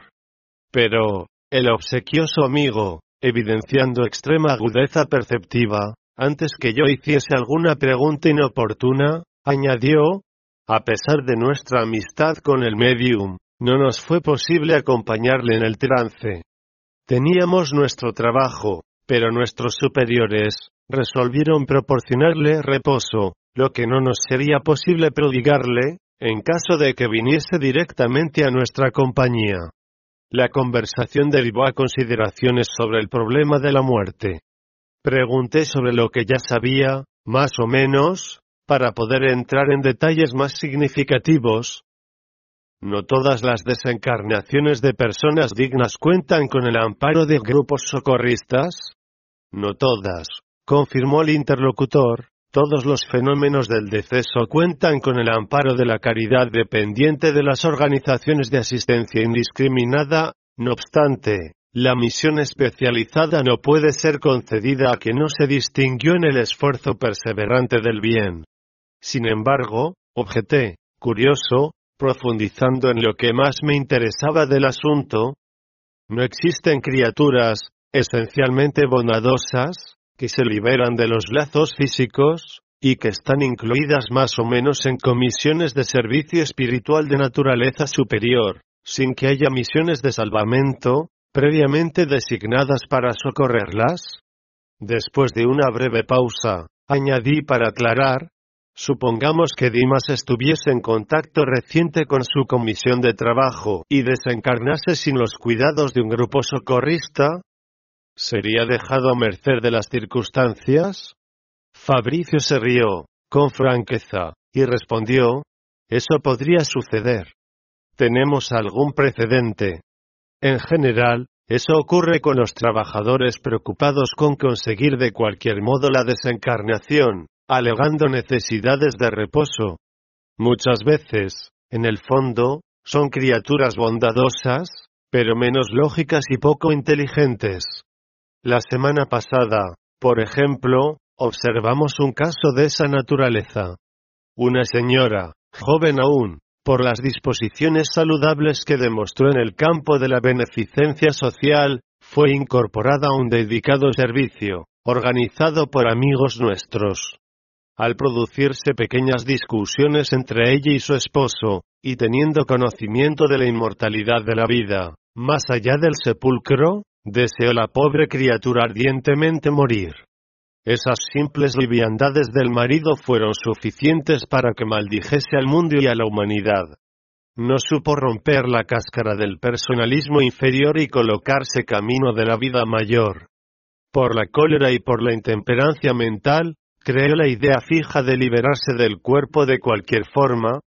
Pero, el obsequioso amigo, evidenciando extrema agudeza perceptiva, antes que yo hiciese alguna pregunta inoportuna, añadió: a pesar de nuestra amistad con el medium, no nos fue posible acompañarle en el trance. Teníamos nuestro trabajo, pero nuestros superiores resolvieron proporcionarle reposo, lo que no nos sería posible prodigarle, en caso de que viniese directamente a nuestra compañía. La conversación derivó a consideraciones sobre el problema de la muerte. Pregunté sobre lo que ya sabía, más o menos, para poder entrar en detalles más significativos. No todas las desencarnaciones de personas dignas cuentan con el amparo de grupos socorristas. No todas, confirmó el interlocutor. Todos los fenómenos del deceso cuentan con el amparo de la caridad dependiente de las organizaciones de asistencia indiscriminada. No obstante, la misión especializada no puede ser concedida a quien no se distinguió en el esfuerzo perseverante del bien. Sin embargo, objeté, curioso, profundizando en lo que más me interesaba del asunto, ¿no existen criaturas, esencialmente bondadosas, que se liberan de los lazos físicos, y que están incluidas más o menos en comisiones de servicio espiritual de naturaleza superior, sin que haya misiones de salvamento, previamente designadas para socorrerlas? Después de una breve pausa, añadí para aclarar: supongamos que Dimas estuviese en contacto reciente con su comisión de trabajo, y desencarnase sin los cuidados de un grupo socorrista. ¿Sería dejado a merced de las circunstancias? Fabricio se rió, con franqueza, y respondió: eso podría suceder. ¿Tenemos algún precedente? En general, eso ocurre con los trabajadores preocupados con conseguir de cualquier modo la desencarnación, alegando necesidades de reposo. Muchas veces, en el fondo, son criaturas bondadosas, pero menos lógicas y poco inteligentes. La semana pasada, por ejemplo, observamos un caso de esa naturaleza. Una señora, joven aún, por las disposiciones saludables que demostró en el campo de la beneficencia social, fue incorporada a un dedicado servicio, organizado por amigos nuestros. Al producirse pequeñas discusiones entre ella y su esposo, y teniendo conocimiento de la inmortalidad de la vida, más allá del sepulcro, deseó la pobre criatura ardientemente morir. Esas simples liviandades del marido fueron suficientes para que maldijese al mundo y a la humanidad. No supo romper la cáscara del personalismo inferior y colocarse camino de la vida mayor. Por la cólera y por la intemperancia mental, creó la idea fija de liberarse del cuerpo de cualquier forma,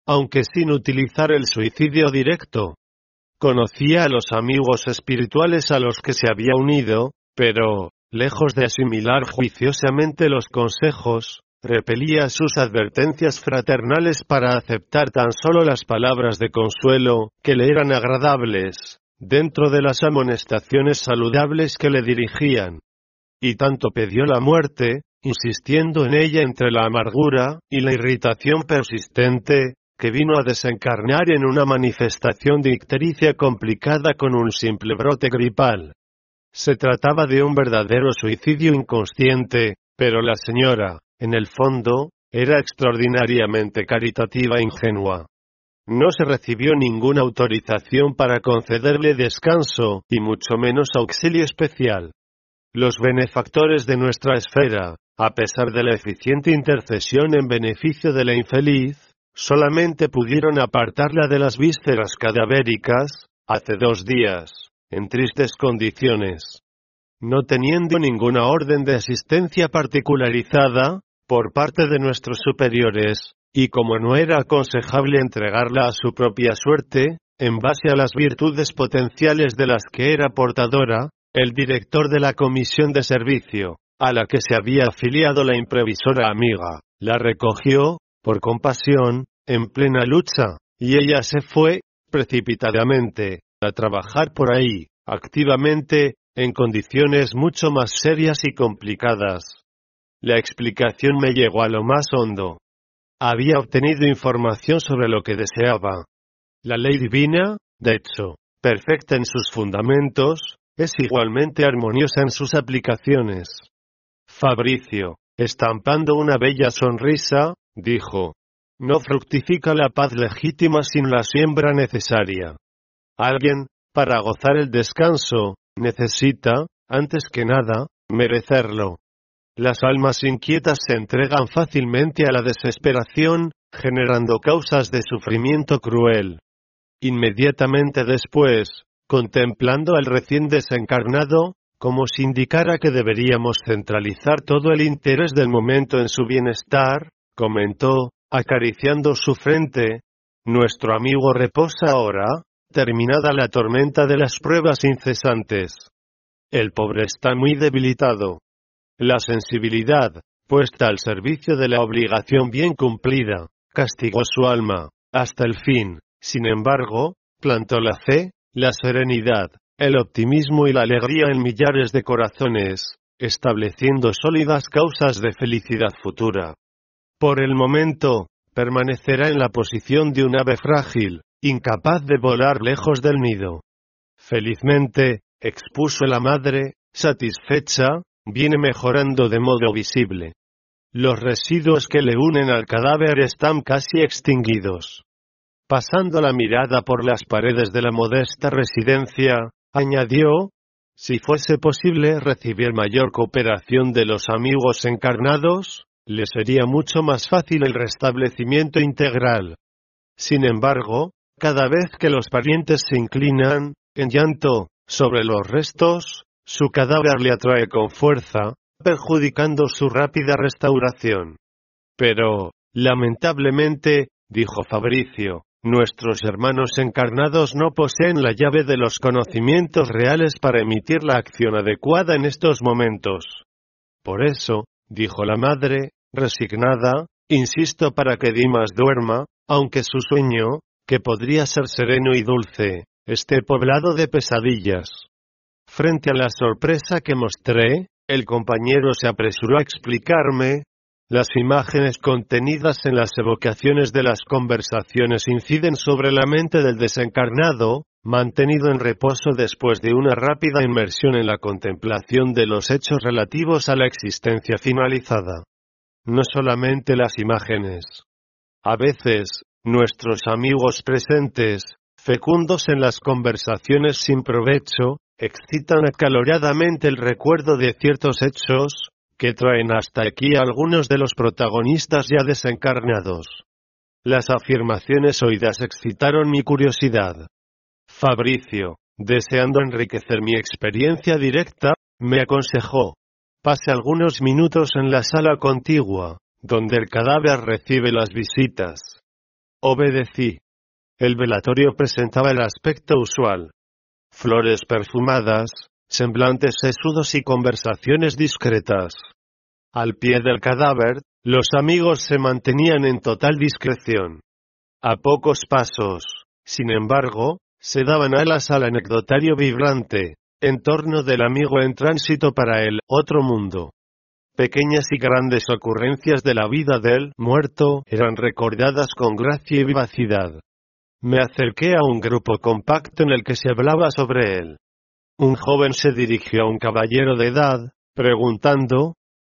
aunque sin utilizar el suicidio directo. Conocía a los amigos espirituales a los que se había unido, pero, lejos de asimilar juiciosamente los consejos, repelía sus advertencias fraternales para aceptar tan solo las palabras de consuelo, que le eran agradables, dentro de las amonestaciones saludables que le dirigían. Y tanto pidió la muerte, insistiendo en ella entre la amargura y la irritación persistente, que vino a desencarnar en una manifestación de ictericia complicada con un simple brote gripal. Se trataba de un verdadero suicidio inconsciente, pero la señora, en el fondo, era extraordinariamente caritativa e ingenua. No se recibió ninguna autorización para concederle descanso, y mucho menos auxilio especial. Los benefactores de nuestra esfera, a pesar de la eficiente intercesión en beneficio de la infeliz, solamente pudieron apartarla de las vísceras cadavéricas, hace dos días, en tristes condiciones. No teniendo ninguna orden de asistencia particularizada, por parte de nuestros superiores, y como no era aconsejable entregarla a su propia suerte, en base a las virtudes potenciales de las que era portadora, el director de la comisión de servicio, a la que se había afiliado la imprevisora amiga, la recogió, por compasión, en plena lucha, y ella se fue, precipitadamente, a trabajar por ahí, activamente, en condiciones mucho más serias y complicadas. La explicación me llegó a lo más hondo. Había obtenido información sobre lo que deseaba. La ley divina, de hecho, perfecta en sus fundamentos, es igualmente armoniosa en sus aplicaciones. Fabricio, estampando una bella sonrisa, dijo: no fructifica la paz legítima sin la siembra necesaria. Alguien, para gozar el descanso, necesita, antes que nada, merecerlo. Las almas inquietas se entregan fácilmente a la desesperación, generando causas de sufrimiento cruel. Inmediatamente después, contemplando al recién desencarnado, como si indicara que deberíamos centralizar todo el interés del momento en su bienestar, comentó, acariciando su frente: nuestro amigo reposa ahora, terminada la tormenta de las pruebas incesantes. El pobre está muy debilitado. La sensibilidad, puesta al servicio de la obligación bien cumplida, castigó su alma, hasta el fin. Sin embargo, plantó la fe, la serenidad, el optimismo y la alegría en millares de corazones, estableciendo sólidas causas de felicidad futura. Por el momento, permanecerá en la posición de un ave frágil, incapaz de volar lejos del nido. Felizmente, expuso la madre, satisfecha, viene mejorando de modo visible. Los residuos que le unen al cadáver están casi extinguidos. Pasando la mirada por las paredes de la modesta residencia, añadió: si fuese posible recibir mayor cooperación de los amigos encarnados, le sería mucho más fácil el restablecimiento integral. Sin embargo, cada vez que los parientes se inclinan, en llanto, sobre los restos, su cadáver le atrae con fuerza, perjudicando su rápida restauración. Pero, lamentablemente, dijo Fabricio, nuestros hermanos encarnados no poseen la llave de los conocimientos reales para emitir la acción adecuada en estos momentos. Por eso, dijo la madre, resignada, insisto para que Dimas duerma, aunque su sueño, que podría ser sereno y dulce, esté poblado de pesadillas. Frente a la sorpresa que mostré, el compañero se apresuró a explicarme: las imágenes contenidas en las evocaciones de las conversaciones inciden sobre la mente del desencarnado, mantenido en reposo después de una rápida inmersión en la contemplación de los hechos relativos a la existencia finalizada. No solamente las imágenes. A veces, nuestros amigos presentes, fecundos en las conversaciones sin provecho, excitan acaloradamente el recuerdo de ciertos hechos, que traen hasta aquí a algunos de los protagonistas ya desencarnados. Las afirmaciones oídas excitaron mi curiosidad. Fabricio, deseando enriquecer mi experiencia directa, me aconsejó: pase algunos minutos en la sala contigua, donde el cadáver recibe las visitas. Obedecí. El velatorio presentaba el aspecto usual. Flores perfumadas, semblantes sesudos y conversaciones discretas. Al pie del cadáver, los amigos se mantenían en total discreción. A pocos pasos, sin embargo, se daban alas al anecdotario vibrante, en torno del amigo en tránsito para el otro mundo. Pequeñas y grandes ocurrencias de la vida del muerto eran recordadas con gracia y vivacidad. Me acerqué a un grupo compacto en el que se hablaba sobre él. Un joven se dirigió a un caballero de edad, preguntando: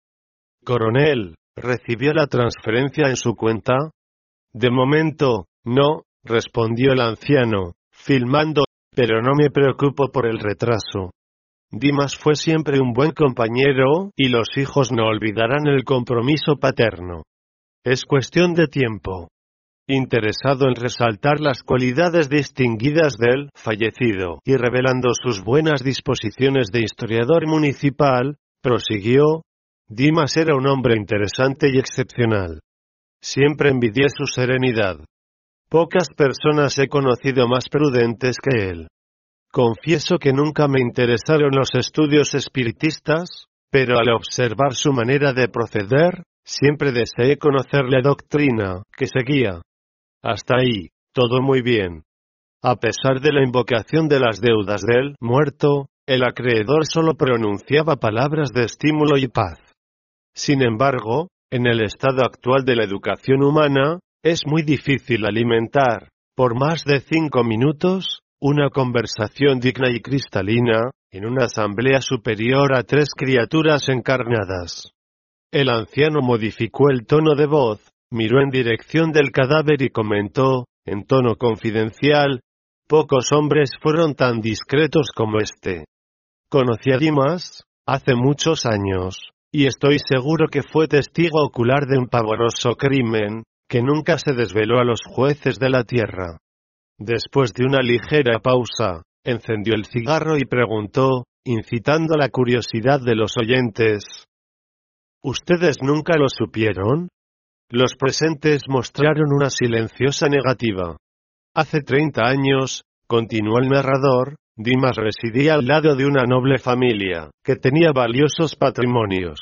«Coronel, ¿recibió la transferencia en su cuenta?» «De momento, no», respondió el anciano, filmando, «pero no me preocupo por el retraso. Dimas fue siempre un buen compañero, y los hijos no olvidarán el compromiso paterno. Es cuestión de tiempo». Interesado en resaltar las cualidades distinguidas del fallecido y revelando sus buenas disposiciones de historiador municipal, prosiguió: «Dimas era un hombre interesante y excepcional. Siempre envidié su serenidad. Pocas personas he conocido más prudentes que él. Confieso que nunca me interesaron los estudios espiritistas, pero al observar su manera de proceder, siempre deseé conocer la doctrina que seguía. Hasta ahí, todo muy bien. A pesar de la invocación de las deudas del muerto, el acreedor solo pronunciaba palabras de estímulo y paz. Sin embargo, en el estado actual de la educación humana, es muy difícil alimentar, por más de cinco minutos, una conversación digna y cristalina, en una asamblea superior a tres criaturas encarnadas». El anciano modificó el tono de voz, miró en dirección del cadáver y comentó, en tono confidencial: «Pocos hombres fueron tan discretos como este. Conocí a Dimas, hace muchos años, y estoy seguro que fue testigo ocular de un pavoroso crimen, que nunca se desveló a los jueces de la tierra». Después de una ligera pausa, encendió el cigarro y preguntó, incitando la curiosidad de los oyentes: «¿Ustedes nunca lo supieron?». Los presentes mostraron una silenciosa negativa. «Hace treinta años», continuó el narrador, «Dimas residía al lado de una noble familia, que tenía valiosos patrimonios.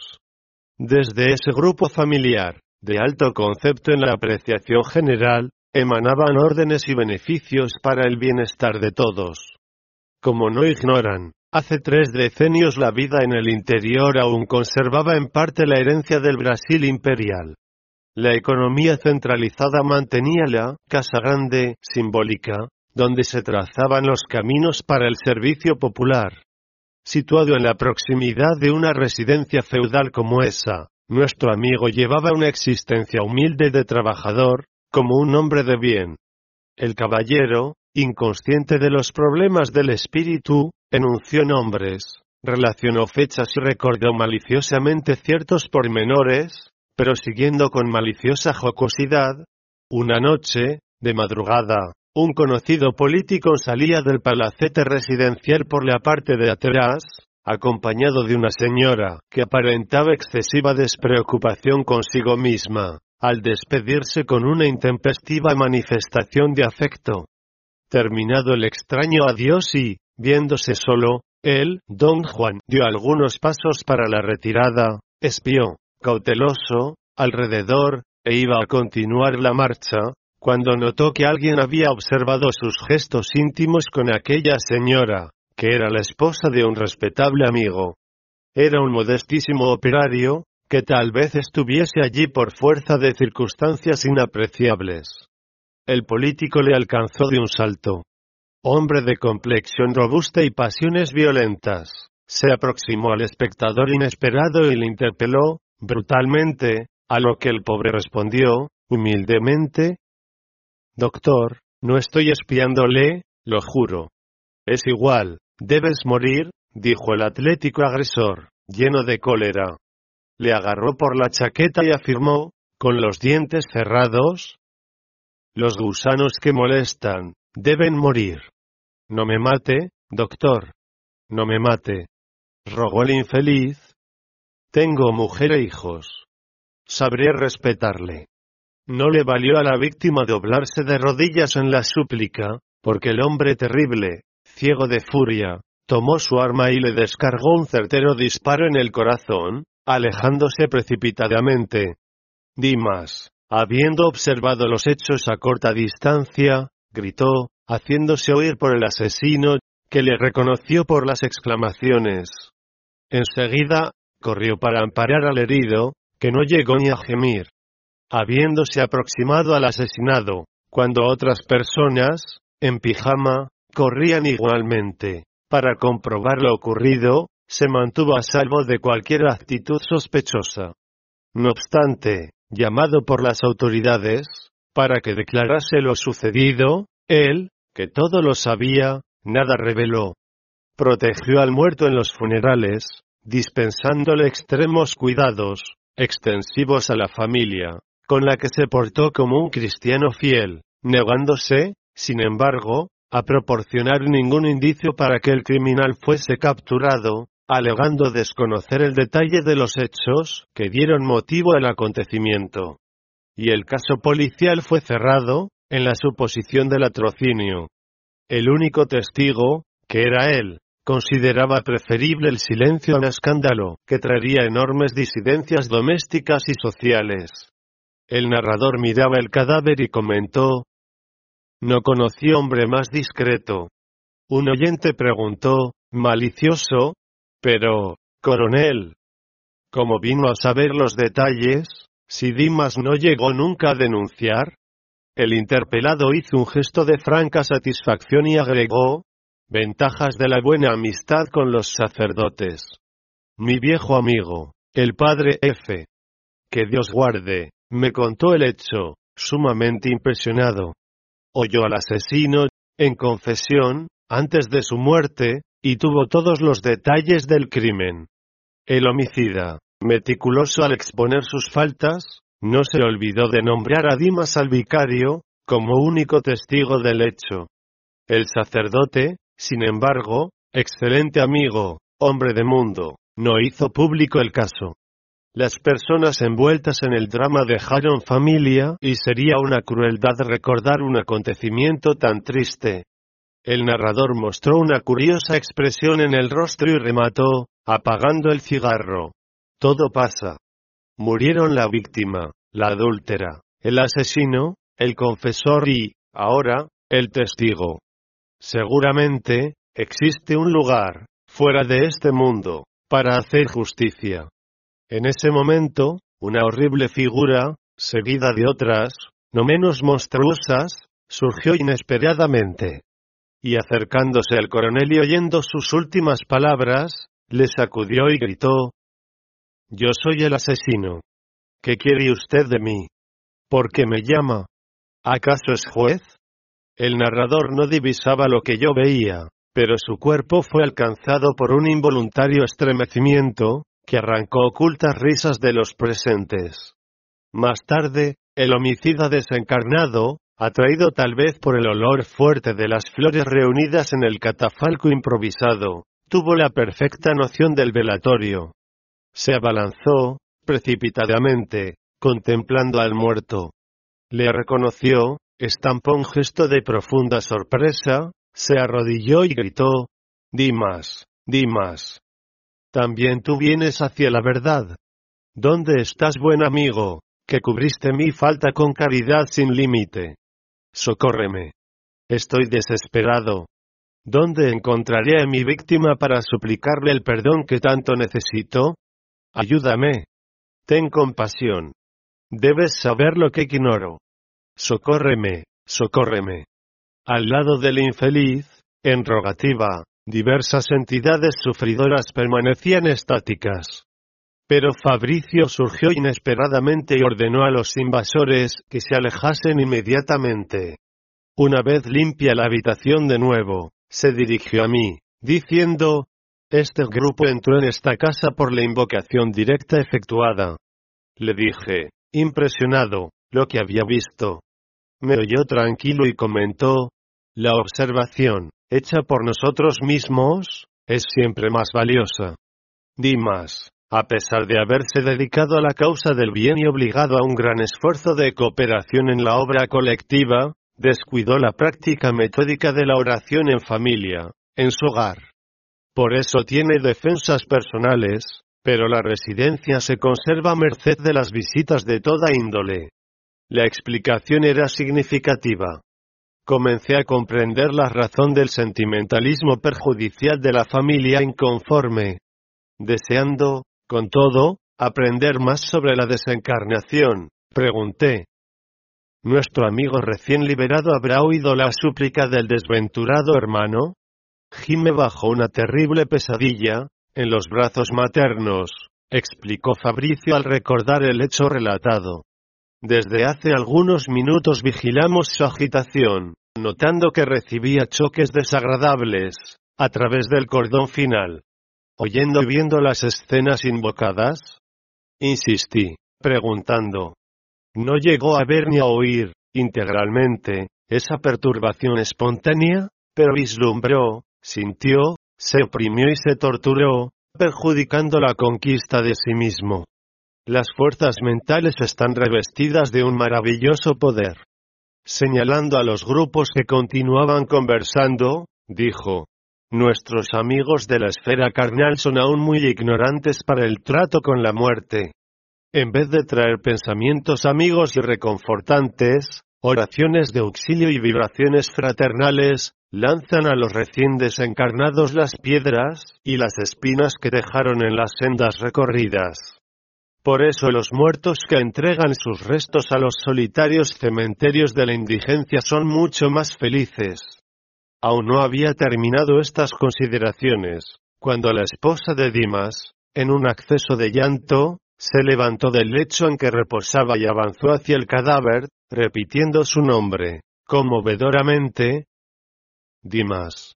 Desde ese grupo familiar, de alto concepto en la apreciación general, emanaban órdenes y beneficios para el bienestar de todos. Como no ignoran, hace tres decenios la vida en el interior aún conservaba en parte la herencia del Brasil imperial. La economía centralizada mantenía la Casa Grande, simbólica, donde se trazaban los caminos para el servicio popular. Situado en la proximidad de una residencia feudal como esa, nuestro amigo llevaba una existencia humilde de trabajador, como un hombre de bien. El caballero, inconsciente de los problemas del espíritu, enunció nombres, relacionó fechas y recordó maliciosamente ciertos pormenores, pero siguiendo con maliciosa jocosidad. Una noche, de madrugada, un conocido político salía del palacete residencial por la parte de atrás, acompañado de una señora que aparentaba excesiva despreocupación consigo misma, al despedirse con una intempestiva manifestación de afecto. Terminado el extraño adiós y, viéndose solo, él, don Juan, dio algunos pasos para la retirada, espió, cauteloso, alrededor, e iba a continuar la marcha, cuando notó que alguien había observado sus gestos íntimos con aquella señora, que era la esposa de un respetable amigo. Era un modestísimo operario, que tal vez estuviese allí por fuerza de circunstancias inapreciables. El político le alcanzó de un salto. Hombre de complexión robusta y pasiones violentas, se aproximó al espectador inesperado y le interpeló, brutalmente, a lo que el pobre respondió, humildemente: «Doctor, no estoy espiándole, lo juro». «Es igual, debes morir», dijo el atlético agresor, lleno de cólera. Le agarró por la chaqueta y afirmó, con los dientes cerrados: «Los gusanos que molestan, deben morir. No me mate, doctor. No me mate», rogó el infeliz. «Tengo mujer e hijos. Sabré respetarle. No le valió a la víctima doblarse de rodillas en la súplica, porque el hombre terrible, ciego de furia, tomó su arma y le descargó un certero disparo en el corazón, alejándose precipitadamente. Dimas, habiendo observado los hechos a corta distancia, gritó, haciéndose oír por el asesino, que le reconoció por las exclamaciones. Enseguida, corrió para amparar al herido, que no llegó ni a gemir. Habiéndose aproximado al asesinado, cuando otras personas, en pijama, corrían igualmente, para comprobar lo ocurrido, se mantuvo a salvo de cualquier actitud sospechosa. No obstante, llamado por las autoridades, para que declarase lo sucedido, él, que todo lo sabía, nada reveló. Protegió al muerto en los funerales, dispensándole extremos cuidados, extensivos a la familia, con la que se portó como un cristiano fiel, negándose, sin embargo, a proporcionar ningún indicio para que el criminal fuese capturado, alegando desconocer el detalle de los hechos que dieron motivo al acontecimiento. Y el caso policial fue cerrado, en la suposición del latrocinio. El único testigo, que era él, consideraba preferible el silencio al escándalo, que traería enormes disidencias domésticas y sociales. El narrador miraba el cadáver y comentó: «No conocí hombre más discreto». Un oyente preguntó, malicioso: «Pero, coronel, ¿cómo vino a saber los detalles, si Dimas no llegó nunca a denunciar?» El interpelado hizo un gesto de franca satisfacción y agregó: «Ventajas de la buena amistad con los sacerdotes. Mi viejo amigo, el padre F., que Dios guarde, me contó el hecho, sumamente impresionado. Oyó al asesino, en confesión, antes de su muerte, y tuvo todos los detalles del crimen. El homicida, meticuloso al exponer sus faltas, no se olvidó de nombrar a Dimas al vicario, como único testigo del hecho. El sacerdote, sin embargo, excelente amigo, hombre de mundo, no hizo público el caso. Las personas envueltas en el drama dejaron familia y sería una crueldad recordar un acontecimiento tan triste». El narrador mostró una curiosa expresión en el rostro y remató, apagando el cigarro: «Todo pasa. Murieron la víctima, la adúltera, el asesino, el confesor y, ahora, el testigo. Seguramente, existe un lugar, fuera de este mundo, para hacer justicia». En ese momento, una horrible figura, seguida de otras, no menos monstruosas, surgió inesperadamente. Y acercándose al coronel y oyendo sus últimas palabras, le sacudió y gritó: «Yo soy el asesino. ¿Qué quiere usted de mí? ¿Por qué me llama? ¿Acaso es juez?». El narrador no divisaba lo que yo veía, pero su cuerpo fue alcanzado por un involuntario estremecimiento, que arrancó ocultas risas de los presentes. Más tarde, el homicida desencarnado, atraído tal vez por el olor fuerte de las flores reunidas en el catafalco improvisado, tuvo la perfecta noción del velatorio. Se abalanzó, precipitadamente, contemplando al muerto. Le reconoció, estampó un gesto de profunda sorpresa, se arrodilló y gritó: «Dimas, Dimas. También tú vienes hacia la verdad. ¿Dónde estás, buen amigo, que cubriste mi falta con caridad sin límite? Socórreme. Estoy desesperado. ¿Dónde encontraré a mi víctima para suplicarle el perdón que tanto necesito? Ayúdame. Ten compasión. Debes saber lo que ignoro. Socórreme, socórreme». Al lado del infeliz, en rogativa, diversas entidades sufridoras permanecían estáticas. Pero Fabricio surgió inesperadamente y ordenó a los invasores que se alejasen inmediatamente. Una vez limpia la habitación de nuevo, se dirigió a mí, diciendo: «Este grupo entró en esta casa por la invocación directa efectuada». Le dije, impresionado, lo que había visto. Me oyó tranquilo y comentó: «La observación, hecha por nosotros mismos, es siempre más valiosa. Dimas, a pesar de haberse dedicado a la causa del bien y obligado a un gran esfuerzo de cooperación en la obra colectiva, descuidó la práctica metódica de la oración en familia, en su hogar. Por eso tiene defensas personales, pero la residencia se conserva a merced de las visitas de toda índole. La explicación era significativa. Comencé a comprender la razón del sentimentalismo perjudicial de la familia inconforme. Deseando, con todo, aprender más sobre la desencarnación, pregunté. ¿Nuestro amigo recién liberado habrá oído la súplica del desventurado hermano? Gime bajo una terrible pesadilla, en los brazos maternos, explicó Fabricio al recordar el hecho relatado. Desde hace algunos minutos vigilamos su agitación, notando que recibía choques desagradables, a través del cordón final. ¿Oyendo y viendo las escenas invocadas? Insistí, preguntando. ¿No llegó a ver ni a oír, integralmente, esa perturbación espontánea? Pero vislumbró, sintió, se oprimió y se torturó, perjudicando la conquista de sí mismo. Las fuerzas mentales están revestidas de un maravilloso poder. Señalando a los grupos que continuaban conversando, dijo. Nuestros amigos de la esfera carnal son aún muy ignorantes para el trato con la muerte. En vez de traer pensamientos amigos y reconfortantes, oraciones de auxilio y vibraciones fraternales, lanzan a los recién desencarnados las piedras y las espinas que dejaron en las sendas recorridas. Por eso los muertos que entregan sus restos a los solitarios cementerios de la indigencia son mucho más felices. Aún no había terminado estas consideraciones, cuando la esposa de Dimas, en un acceso de llanto, se levantó del lecho en que reposaba y avanzó hacia el cadáver, repitiendo su nombre, conmovedoramente. Dimas.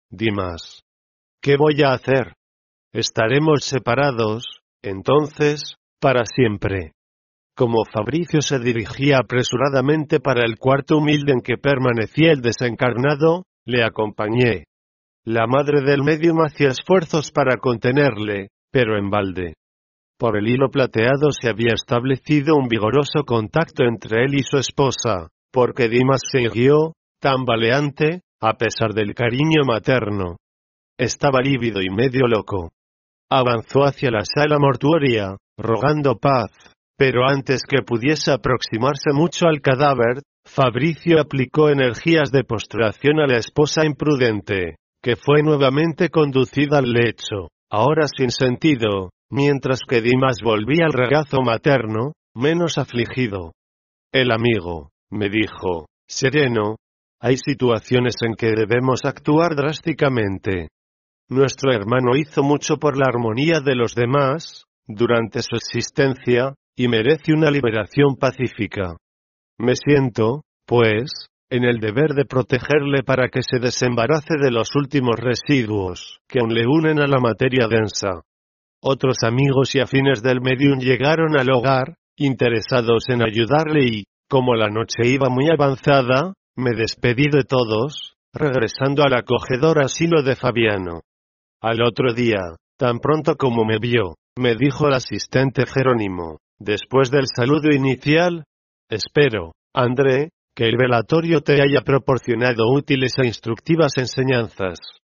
Dimas. ¿Qué voy a hacer? Estaremos separados, entonces, para siempre. Como Fabricio se dirigía apresuradamente para el cuarto humilde en que permanecía el desencarnado, le acompañé. La madre del médium hacía esfuerzos para contenerle, pero en balde. Por el hilo plateado se había establecido un vigoroso contacto entre él y su esposa, porque Dimas siguió, tambaleante, a pesar del cariño materno. Estaba lívido y medio loco. Avanzó hacia la sala mortuoria, rogando paz, pero antes que pudiese aproximarse mucho al cadáver, Fabricio aplicó energías de postración a la esposa imprudente, que fue nuevamente conducida al lecho, ahora sin sentido, mientras que Dimas volvía al regazo materno, menos afligido. El amigo, me dijo, sereno, hay situaciones en que debemos actuar drásticamente. Nuestro hermano hizo mucho por la armonía de los demás, durante su existencia, y merece una liberación pacífica. Me siento, pues, en el deber de protegerle para que se desembarace de los últimos residuos que aún le unen a la materia densa. Otros amigos y afines del medium llegaron al hogar, interesados en ayudarle y, como la noche iba muy avanzada, me despedí de todos, regresando al acogedor asilo de Fabiano. Al otro día, tan pronto como me vio, me dijo el asistente Jerónimo, después del saludo inicial, espero, André, que el velatorio te haya proporcionado útiles e instructivas enseñanzas.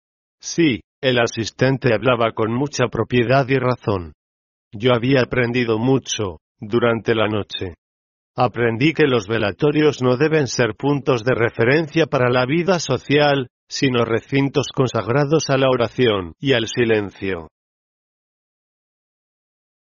Sí, el asistente hablaba con mucha propiedad y razón. Yo había aprendido mucho, durante la noche. Aprendí que los velatorios no deben ser puntos de referencia para la vida social, sino recintos consagrados a la oración y al silencio.